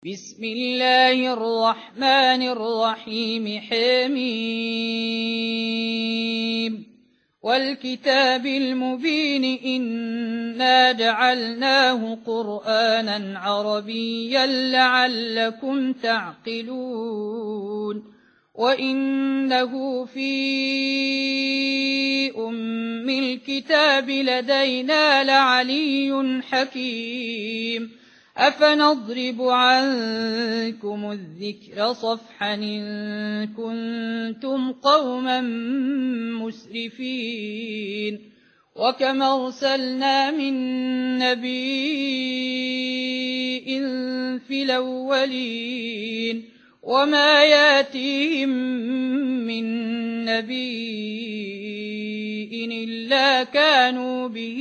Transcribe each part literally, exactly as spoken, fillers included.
بسم الله الرحمن الرحيم حميم والكتاب المبين إنا جعلناه قرآنا عربيا لعلكم تعقلون وإنه في أم الكتاب لدينا لعلي حكيم أفنضرب عنكم الذكر صفحا إن كنتم قوما مسرفين وكم أرسلنا من نبي في الأولين وما ياتيهم من نبي إلا كانوا به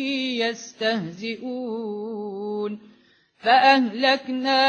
يستهزئون فأهلكنا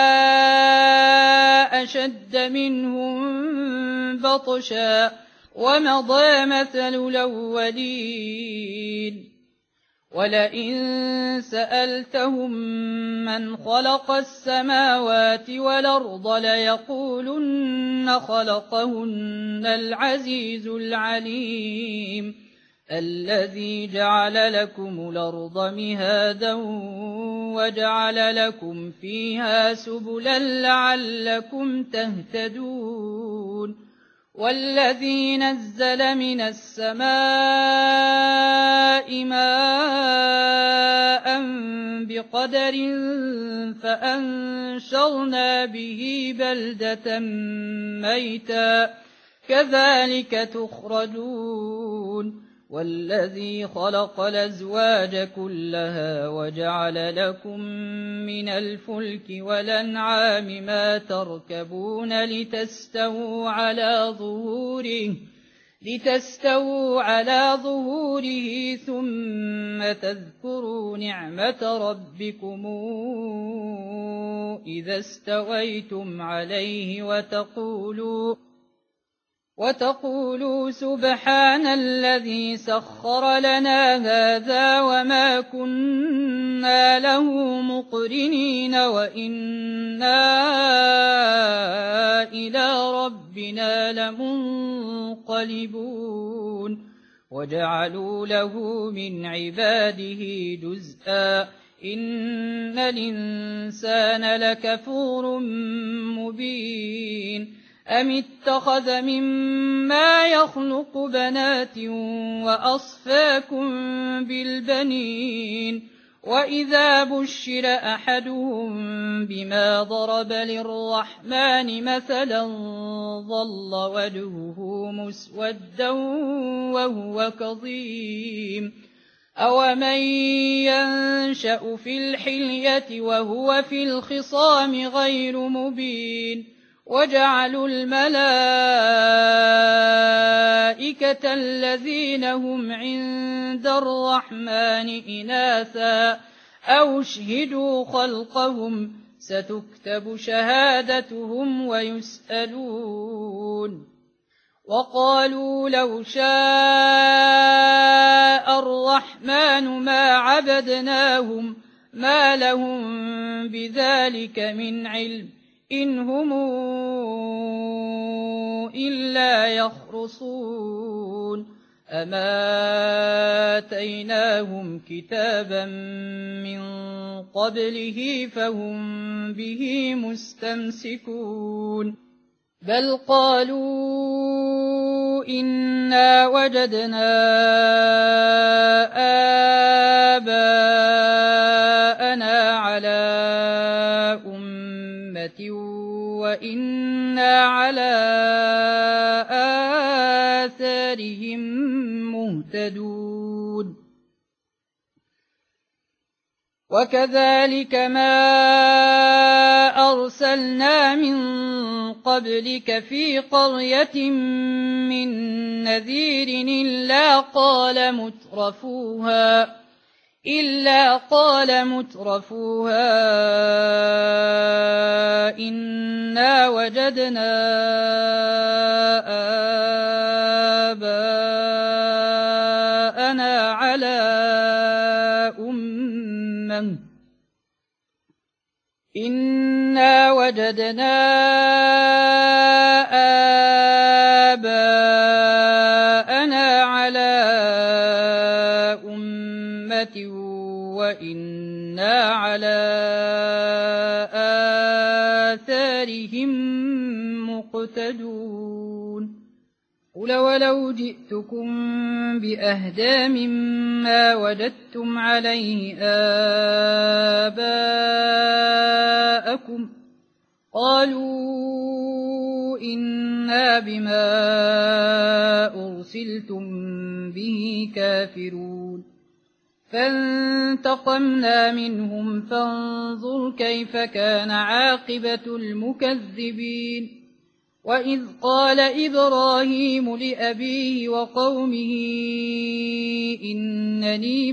أشد منهم بطشا ومضى مثل الأولين ولئن سألتهم من خلق السماوات والأرض ليقولن خلقهن العزيز العليم الذي جعل لكم الأرض مهادا وجعل لكم فيها سبلا لعلكم تهتدون والذي نزل من السماء ماء بقدر فأنشرنا به بلدة ميتا كذلك تخرجون والذي خلق الأزواج كلها وجعل لكم من الفلك والأنعام ما تركبون لتستووا على ظهوره لتستووا على ظهوره ثم تذكروا نعمة ربكم إذا استويتم عليه وتقولوا وتقولوا سبحان الذي سخر لنا هذا وما كنا له مقرنين وإنا إلى ربنا لمنقلبون وجعلوا له من عباده جزءا إن الإنسان لكفور مبين أم اتخذ مما يخلق بنات وأصفاكم بالبنين وإذا بشر أحدهم بما ضرب للرحمن مثلا ظل وجهه مسودا وهو كظيم أومن ينشأ في الحلية وهو في الخصام غير مبين وجعلوا الملائكة الذين هم عند الرحمن إناثا أو شهدوا خلقهم ستكتب شهادتهم ويسألون وقالوا لو شاء الرحمن ما عبدناهم ما لهم بذلك من علم إن هم إلا يخرصون أما آتيناهم كتابا من قبله فهم به مستمسكون بل قالوا إنا وجدنا آباءنا على وإنا على آثارهم مهتدون وكذلك ما أرسلنا من قبلك في قرية من نذير إلا قال مترفوها إلا قال مترفوها إنا وجدنا آباءنا على أمة إنا وجدنا آباءنا على أمة وإنا على آثارهم مقتدون قل ولو جئتكم بأهدى مما وجدتم عليه آباءكم قالوا إنا بما أرسلتم به كافرون فانتقمنا منهم فانظر كيف كان عاقبة المكذبين وإذ قال إبراهيم لأبيه وقومه إنني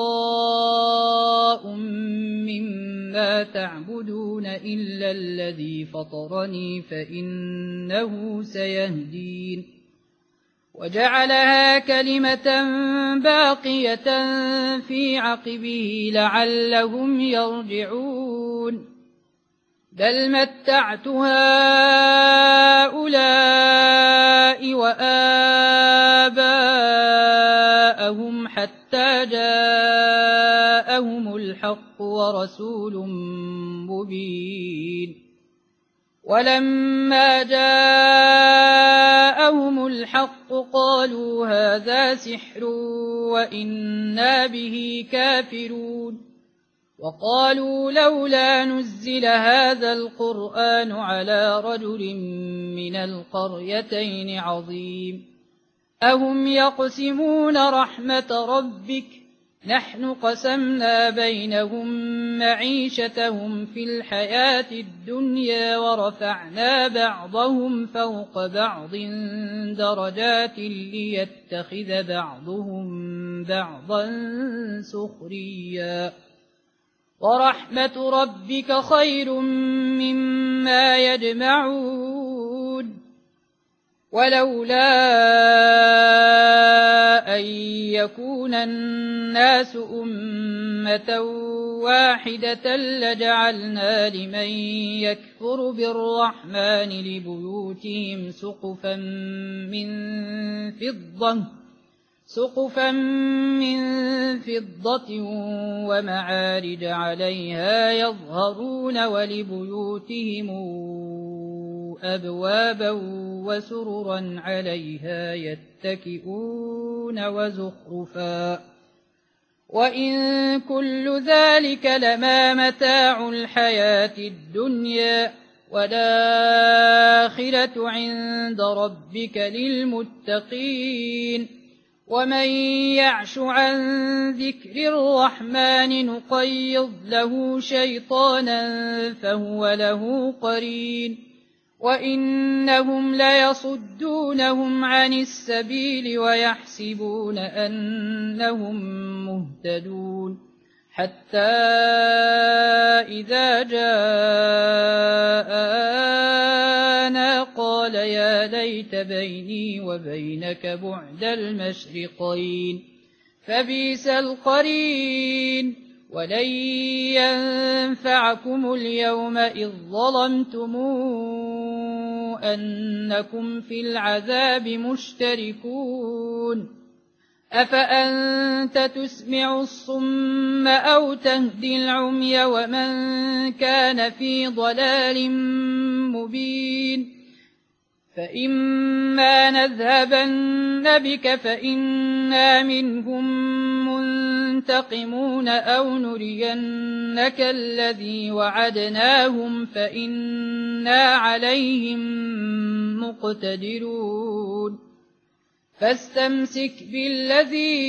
براء مما تعبدون إلا الذي فطرني فإنه سيهدين وجعلها كلمة باقية في عقبه لعلهم يرجعون بل متعت هؤلاء وآباءهم حتى جاءهم الحق ورسول مبين ولما جاءهم الحق قالوا هذا سحر وإنا به كافرون وقالوا لولا نزل هذا القرآن على رجل من القريتين عظيم أهم يقسمون رحمة ربك نحن قسمنا بينهم معيشتهم في الحياة الدنيا ورفعنا بعضهم فوق بعض درجات ليتخذ بعضهم بعضا سخريا ورحمة ربك خير مما يجمعون ولولا أن يكون الناس أمة واحدة لجعلنا لمن يكفر بالرحمن لبيوتهم سقفا من فضة سقفا من فضة ومعارج عليها يظهرون ولبيوتهم أبوابا وسررا عليها يتكئون وزخرفا وإن كل ذلك لما متاع الحياة الدنيا والآخرة عند ربك للمتقين ومن يعش عن ذكر الرحمن نقيض له شيطانا فهو له قرين وإنهم ليصدونهم عن السبيل ويحسبون أنهم مهتدون حتى إذا جاءنا قال يا ليت بيني وبينك بعد المشرقين فبئس القرين ولن ينفعكم اليوم إذ ظلمتم أنكم في العذاب مشتركون أفأنت تسمع الصم أو تهدي العمي ومن كان في ضلال مبين فإما نذهبن بك فإنا منهم منتقمون أو نرينك الذي وعدناهم فإنا عليهم مقتدرون فاستمسك بالذي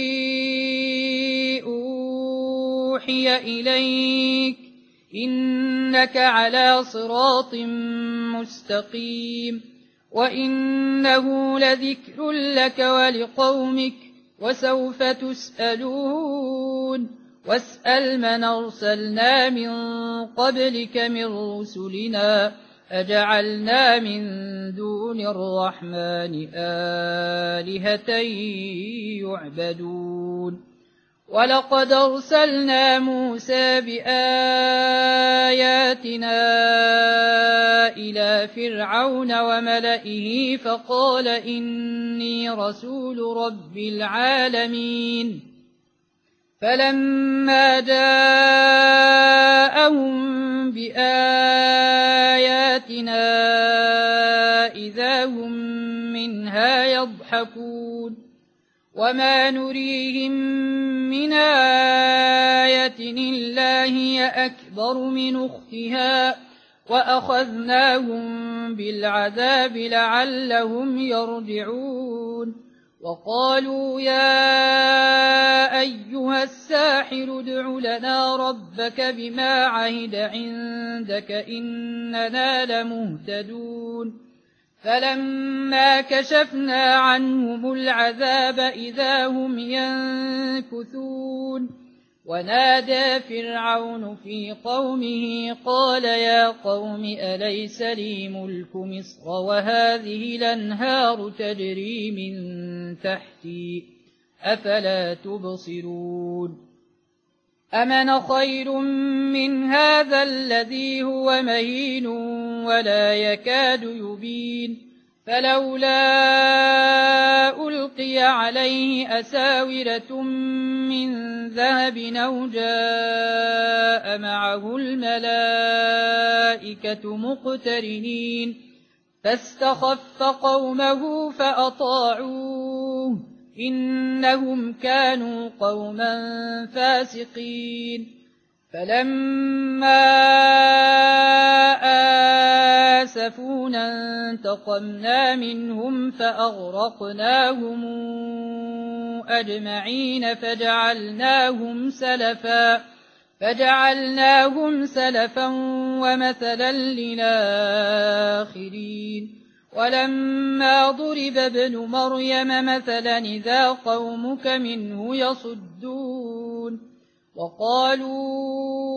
أوحي إليك إنك على صراط مستقيم وإنه لذكر لك ولقومك وسوف تسألون واسأل من أرسلنا من قبلك من رسلنا أجعلنا من دون الرحمن آلهة يعبدون ولقد أرسلنا موسى بآياتنا إلى فرعون وملئه فقال إني رسول رب العالمين فلما جاءهم بآياتنا إذا هم منها يضحكون وما نريهم من آية إلا هي أكبر من أختها وأخذناهم بالعذاب لعلهم يرجعون وقالوا يا أيها الساحر ادع لنا ربك بما عهد عندك إننا لمهتدون فلما كشفنا عنهم العذاب إذا هم ينكثون ونادى فرعون في قومه قال يا قوم أليس لي ملك مصر وهذه الأنهار تجري من تحتي أفلا تبصرون أمن خير من هذا الذي هو مهين ولا يكاد يبين فلولا ألقي عليه أساورة من ذهب أو جاء معه الملائكة مقترنين فاستخف قومه فأطاعوه إنهم كانوا قوما فاسقين فلما آسفونا انتقمنا منهم فأغرقناهم أجمعين فجعلناهم سلفا فجعلناهم سلفا ومثلا للآخرين ولما ضرب ابن مريم مثلا إذا قومك منه يصدون وقالوا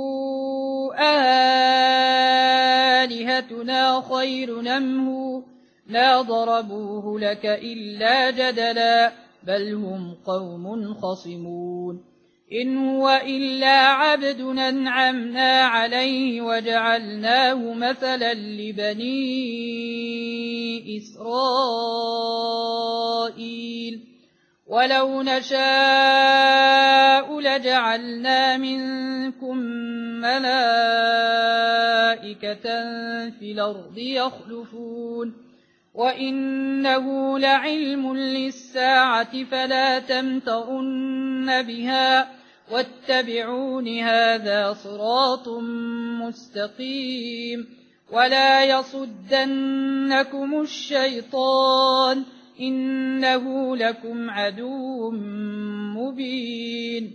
آلهتنا خير أم هو ما ضربوه لك إلا جدلا بل هم قوم خصمون إن هو إلا عبد أنعمنا عليه وجعلناه مثلا لبني إسرائيل ولو نشاء لجعلنا منكم ملائكة في الأرض يخلفون وإنه لعلم للساعة فلا تمترن بها واتبعون هذا صراط مستقيم ولا يصدنكم الشيطان إنه لكم عدو مبين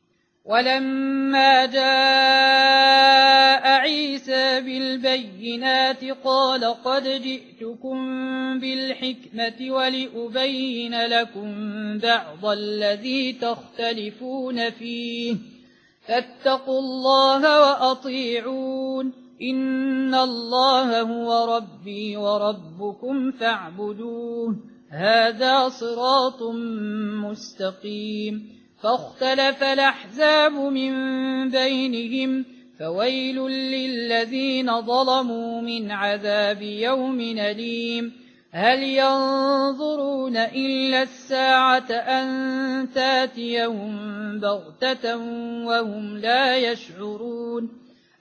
ولما جاء عيسى بالبينات قال قد جئتكم بالحكمة ولأبين لكم بعض الذي تختلفون فيه فاتقوا الله وأطيعون إن الله هو ربي وربكم فاعبدوه هذا صراط مستقيم فاختلف الأحزاب من بينهم فويل للذين ظلموا من عذاب يوم أليم هل ينظرون إلا الساعة أن تاتيهم بغتة وهم لا يشعرون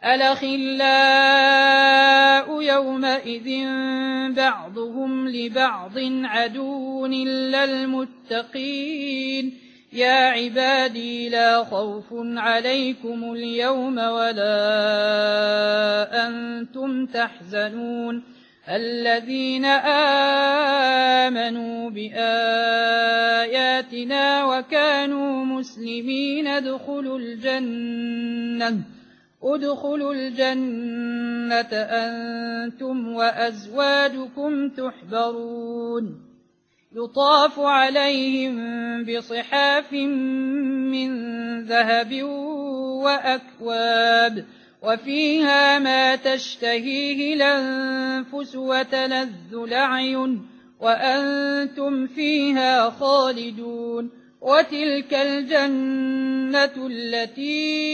الأخلاء يومئذ بعضهم لبعض عدو إلا المتقين يا عبادي لا خوف عليكم اليوم ولا أنتم تحزنون الذين آمنوا بآياتنا وكانوا مسلمين ادخلوا الجنة ادخلوا الجنة أنتم وأزواجكم تحبرون يطاف عليهم بصحاف من ذهب وأكواب وفيها ما تشتهيه الأنفس وتلذ الأعين وأنتم فيها خالدون وتلك الجنة التي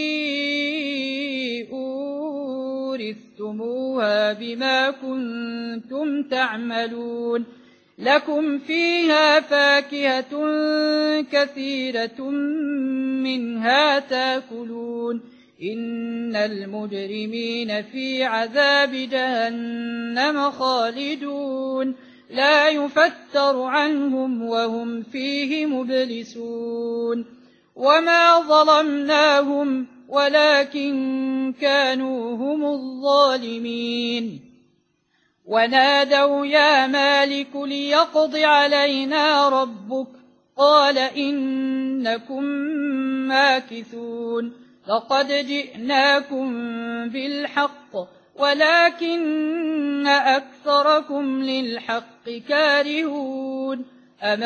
أورثتموها بما كنتم تعملون لكم فيها فاكهة كثيرة منها تاكلون إن المجرمين في عذاب جهنم خالدون لا يفتر عنهم وهم فيه مبلسون وما ظلمناهم ولكن كانوا هم الظالمين ونادوا يا مالك ليقض علينا ربك قال إنكم ماكثون لقد جئناكم بالحق ولكن أكثركم للحق كارهون أم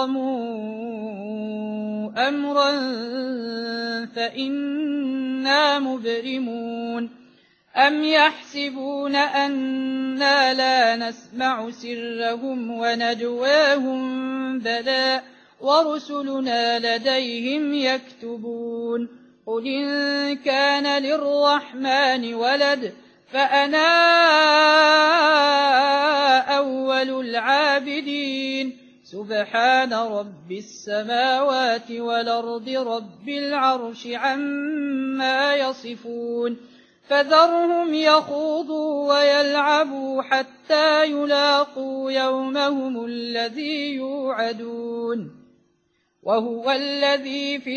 ابرموا أمرا فإنا مبرمون أم يحسبون أنا لا نسمع سرهم ونجواهم بلى ورسلنا لديهم يكتبون قل إن كان للرحمن ولد فأنا أول العابدين سبحان رب السماوات والأرض رب العرش عما يصفون فذرهم يخوضوا ويلعبوا حتى يلاقوا يومهم الذي يوعدون وهو الذي في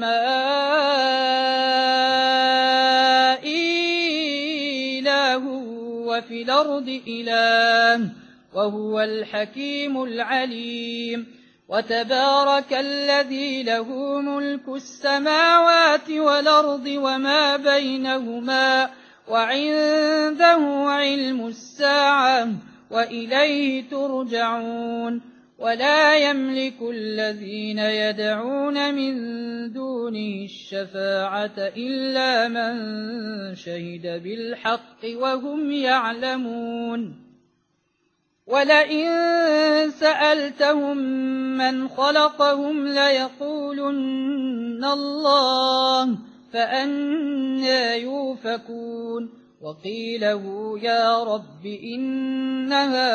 السماء إله وفي الأرض إله وهو الحكيم العليم وتبارك الذي له ملك السماوات والأرض وما بينهما وعنده علم الساعة وإليه ترجعون ولا يملك الذين يدعون من دونه الشفاعة إلا من شهد بالحق وهم يعلمون ولئن سألتهم من خلقهم ليقولن الله فأنى يوفكون وقيله يا رب إن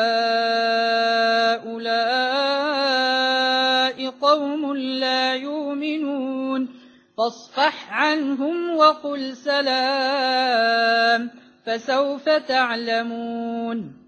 هؤلاء قوم لا يؤمنون فاصفح عنهم وقل سلام فسوف تعلمون